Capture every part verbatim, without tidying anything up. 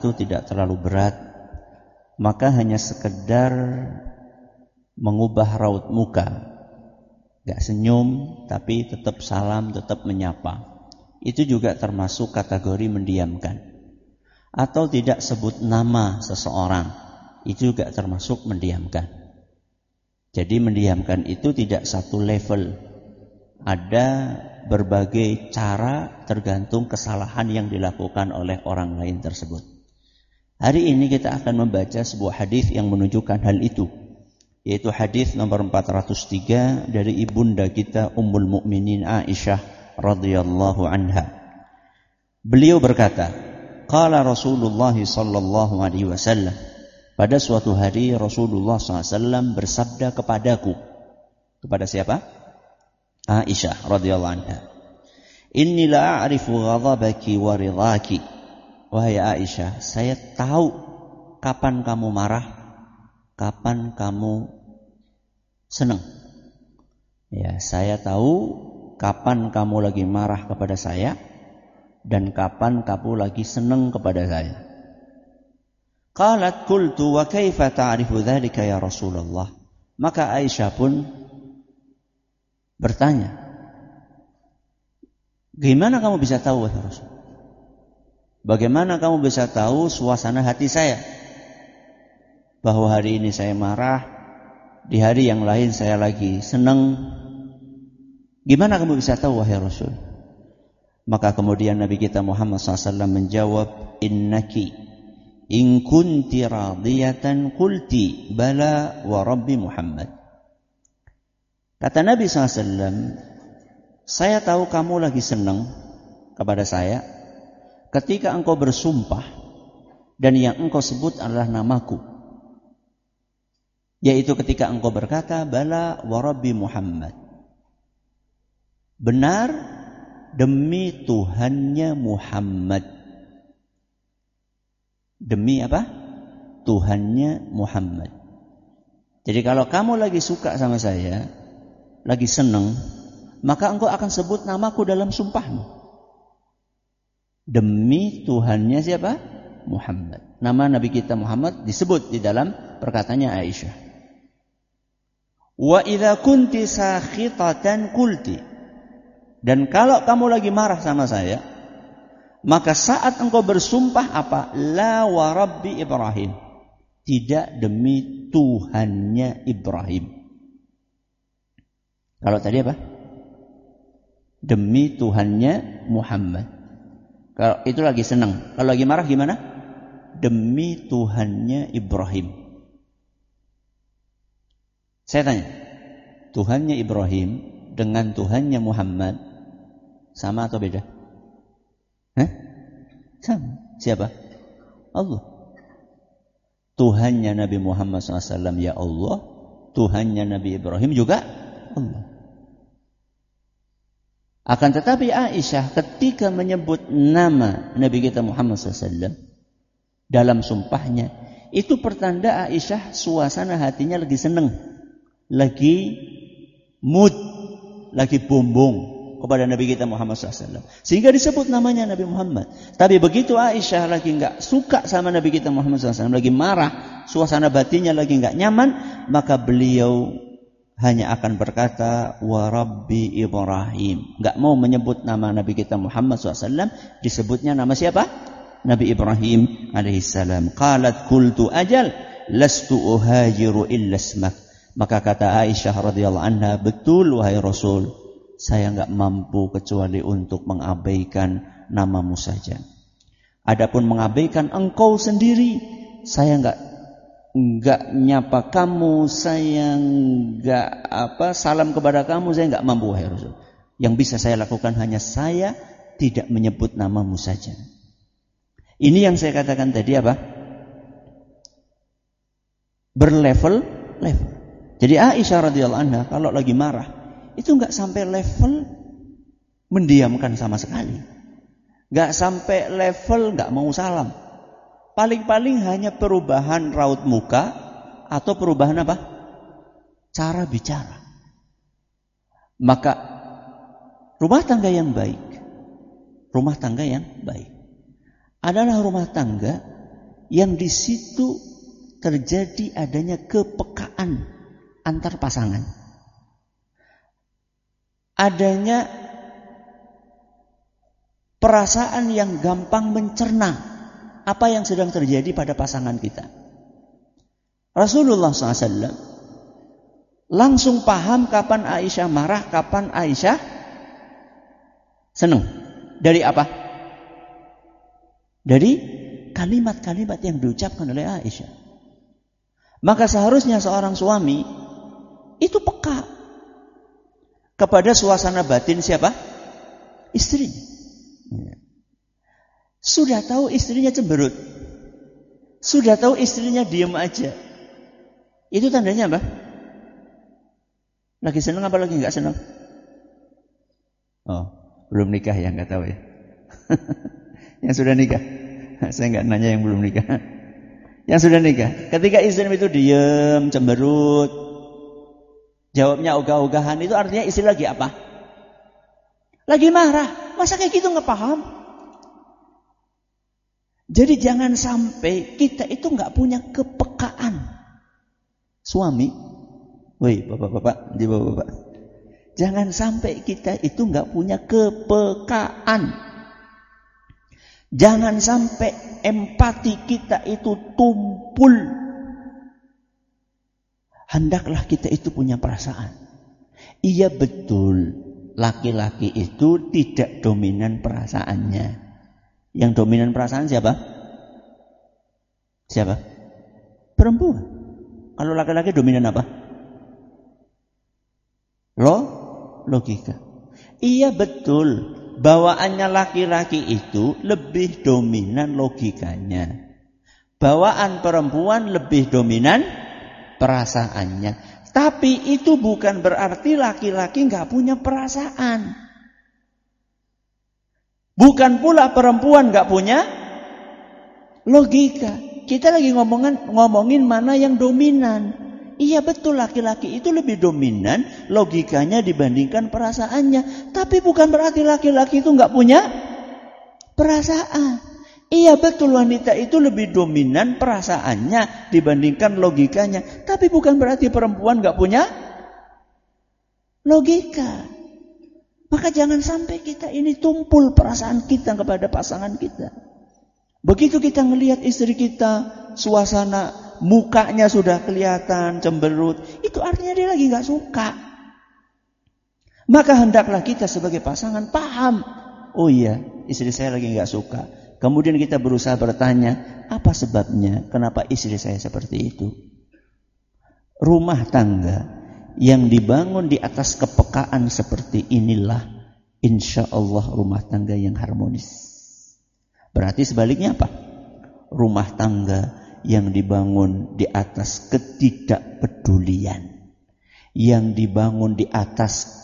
itu tidak terlalu berat, maka hanya sekedar mengubah raut muka. Gak senyum, tapi tetap salam, tetap menyapa. Itu juga termasuk kategori mendiamkan. Atau tidak sebut nama seseorang, itu juga termasuk mendiamkan. Jadi mendiamkan itu tidak satu level. Ada berbagai cara tergantung kesalahan yang dilakukan oleh orang lain tersebut. Hari ini kita akan membaca sebuah hadis yang menunjukkan hal itu, yaitu hadis nomor empat ratus tiga dari ibunda kita Ummul Mukminin Aisyah radhiyallahu anha. Beliau berkata, qala Rasulullah sallallahu alaihi wasallam, pada suatu hari Rasulullah sallallahu alaihi wasallam bersabda kepadaku. Kepada siapa? Aisyah radhiyallahu anha. Inni la a'rifu ghadabaki wa ridhaki. Wahai Aisyah, saya tahu kapan kamu marah, kapan kamu senang. Ya, saya tahu kapan kamu lagi marah kepada saya dan kapan kamu lagi senang kepada saya. Qalat qultu wa kaifa ta'rifu dzalika ya Rasulullah? Maka Aisyah pun bertanya, gimana kamu bisa tahu wahai Rasul? Bagaimana kamu bisa tahu suasana hati saya? Bahwa hari ini saya marah, di hari yang lain saya lagi senang. Gimana kamu bisa tahu wahai Rasul? Maka kemudian Nabi kita Muhammad shallallahu alaihi wasallam menjawab, innaki in kunti radiyatan qulti bala wa rabbi Muhammad. Kata Nabi shallallahu alaihi wasallam, saya tahu kamu lagi senang kepada saya ketika engkau bersumpah dan yang engkau sebut adalah namaku, yaitu ketika engkau berkata bala wa rabbi Muhammad, benar demi Tuhannya Muhammad. Demi apa? Tuhannya Muhammad. Jadi kalau kamu lagi suka sama saya, lagi senang, maka engkau akan sebut namaku dalam sumpahmu. Demi Tuhannya siapa? Muhammad. Nama Nabi kita Muhammad disebut di dalam perkataannya Aisyah. Wa idza kunti sakhitatan qulti. Dan kalau kamu lagi marah sama saya, maka saat engkau bersumpah apa? La wa rabbi Ibrahim. Tidak demi Tuhannya Ibrahim. Kalau tadi apa? Demi Tuhannya Muhammad. Kalau itu lagi senang. Kalau lagi marah gimana? Demi Tuhannya Ibrahim. Saya tanya, Tuhannya Ibrahim dengan Tuhannya Muhammad sama atau beda? Hah? Sama. Siapa? Allah. Tuhannya Nabi Muhammad shallallahu alaihi wasallam ya Allah, Tuhannya Nabi Ibrahim juga Allah. Akan tetapi Aisyah ketika menyebut nama Nabi kita Muhammad shallallahu alaihi wasallam dalam sumpahnya, itu pertanda Aisyah suasana hatinya lagi senang, lagi mood, lagi bombong kepada Nabi kita Muhammad shallallahu alaihi wasallam, sehingga disebut namanya Nabi Muhammad. Tapi begitu Aisyah lagi enggak suka sama Nabi kita Muhammad shallallahu alaihi wasallam, lagi marah, suasana batinnya lagi enggak nyaman, maka beliau hanya akan berkata wa rabbi Ibrahim. Enggak mau menyebut nama Nabi kita Muhammad shallallahu alaihi wasallam, disebutnya nama siapa? Nabi Ibrahim alaihissalam. Qalat qultu ajal lastu uhajiru illa ismak. Maka kata Aisyah radhiyallahu anha, betul wahai Rasul, saya enggak mampu kecuali untuk mengabaikan namamu saja. Adapun mengabaikan engkau sendiri, saya enggak enggak nyapa kamu, saya enggak apa salam kepada kamu, saya enggak mampu wahai Rasul. Yang bisa saya lakukan hanya saya tidak menyebut namamu saja. Ini yang saya katakan tadi apa? Berlevel-level. Jadi Aisyah radhiyallahu anha kalau lagi marah itu enggak sampai level mendiamkan sama sekali. Enggak sampai level enggak mau salam. Paling-paling hanya perubahan raut muka atau perubahan apa? Cara bicara. Maka rumah tangga yang baik, rumah tangga yang baik adalah rumah tangga yang di situ terjadi adanya kepekaan antar pasangan. Adanya perasaan yang gampang mencerna apa yang sedang terjadi pada pasangan kita. Rasulullah shallallahu alaihi wasallam langsung paham kapan Aisyah marah, kapan Aisyah senang. Dari apa? Dari kalimat-kalimat yang diucapkan oleh Aisyah. Maka seharusnya seorang suami itu peka kepada suasana batin siapa? Istrinya. Sudah tahu istrinya cemberut, sudah tahu istrinya diam aja, itu tandanya apa? Lagi senang apa lagi nggak senang? Oh, belum nikah ya, nggak tahu ya. Yang sudah nikah, saya nggak nanya yang belum nikah. Yang sudah nikah, ketika istri itu diam, cemberut, jawabnya ogah-ogahan, itu artinya istri lagi apa? Lagi marah. Masa kayak gitu nggak paham? Jadi jangan sampai kita itu nggak punya kepekaan. Suami, woi bapak-bapak, di bapak-bapak, jangan sampai kita itu nggak punya kepekaan. Jangan sampai empati kita itu tumpul. Hendaklah kita itu punya perasaan. Iya betul, laki-laki itu tidak dominan perasaannya. Yang dominan perasaan siapa? Siapa? Perempuan. Kalau laki-laki dominan apa? Lo, logika. Iya betul, bawaannya laki-laki itu lebih dominan logikanya. Bawaan perempuan lebih dominan perasaannya. Tapi itu bukan berarti laki-laki nggak punya perasaan. Bukan pula perempuan nggak punya logika. Kita lagi ngomongin ngomongin mana yang dominan. Iya betul, laki-laki itu lebih dominan logikanya dibandingkan perasaannya. Tapi bukan berarti laki-laki itu nggak punya perasaan. Iya betul, wanita itu lebih dominan perasaannya dibandingkan logikanya. Tapi bukan berarti perempuan nggak punya logika. Maka jangan sampai kita ini tumpul perasaan kita kepada pasangan kita. Begitu kita ngelihat istri kita, suasana mukanya sudah kelihatan cemberut, itu artinya dia lagi nggak suka. Maka hendaklah kita sebagai pasangan paham, oh iya, istri saya lagi nggak suka. Kemudian kita berusaha bertanya, apa sebabnya? Kenapa istri saya seperti itu? Rumah tangga yang dibangun di atas kepekaan seperti inilah, insya Allah rumah tangga yang harmonis. Berarti sebaliknya apa? Rumah tangga yang dibangun di atas ketidakpedulian, yang dibangun di atas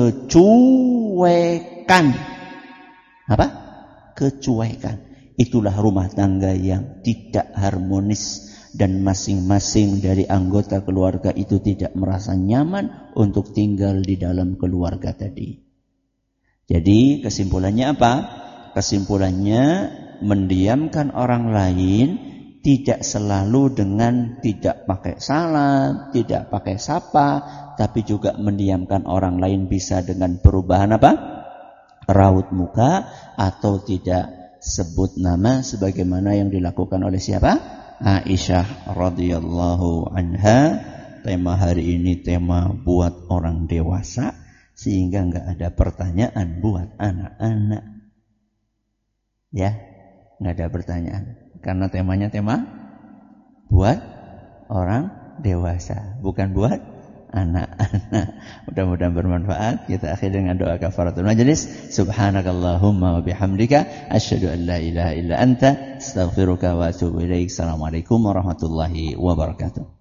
kecuekan. Apa? Kecuekan. Itulah rumah tangga yang tidak harmonis. Dan masing-masing dari anggota keluarga itu tidak merasa nyaman untuk tinggal di dalam keluarga tadi. Jadi kesimpulannya apa? Kesimpulannya mendiamkan orang lain tidak selalu dengan tidak pakai salam, tidak pakai sapa, tapi juga mendiamkan orang lain bisa dengan perubahan apa? Raut muka atau tidak sebut nama sebagaimana yang dilakukan oleh siapa? Aisyah radhiyallahu anha. Tema hari ini tema buat orang dewasa, sehingga enggak ada pertanyaan buat anak-anak. Ya, enggak ada pertanyaan karena temanya tema buat orang dewasa, bukan buat anak-anak. Mudah-mudahan bermanfaat. Kita akhiri dengan doa kafaratul majlis. Subhanakallahumma wa bihamdika asyhadu an la ilaha illa anta astaghfiruka wa atubu ilaik. Assalamualaikum warahmatullahi wabarakatuh.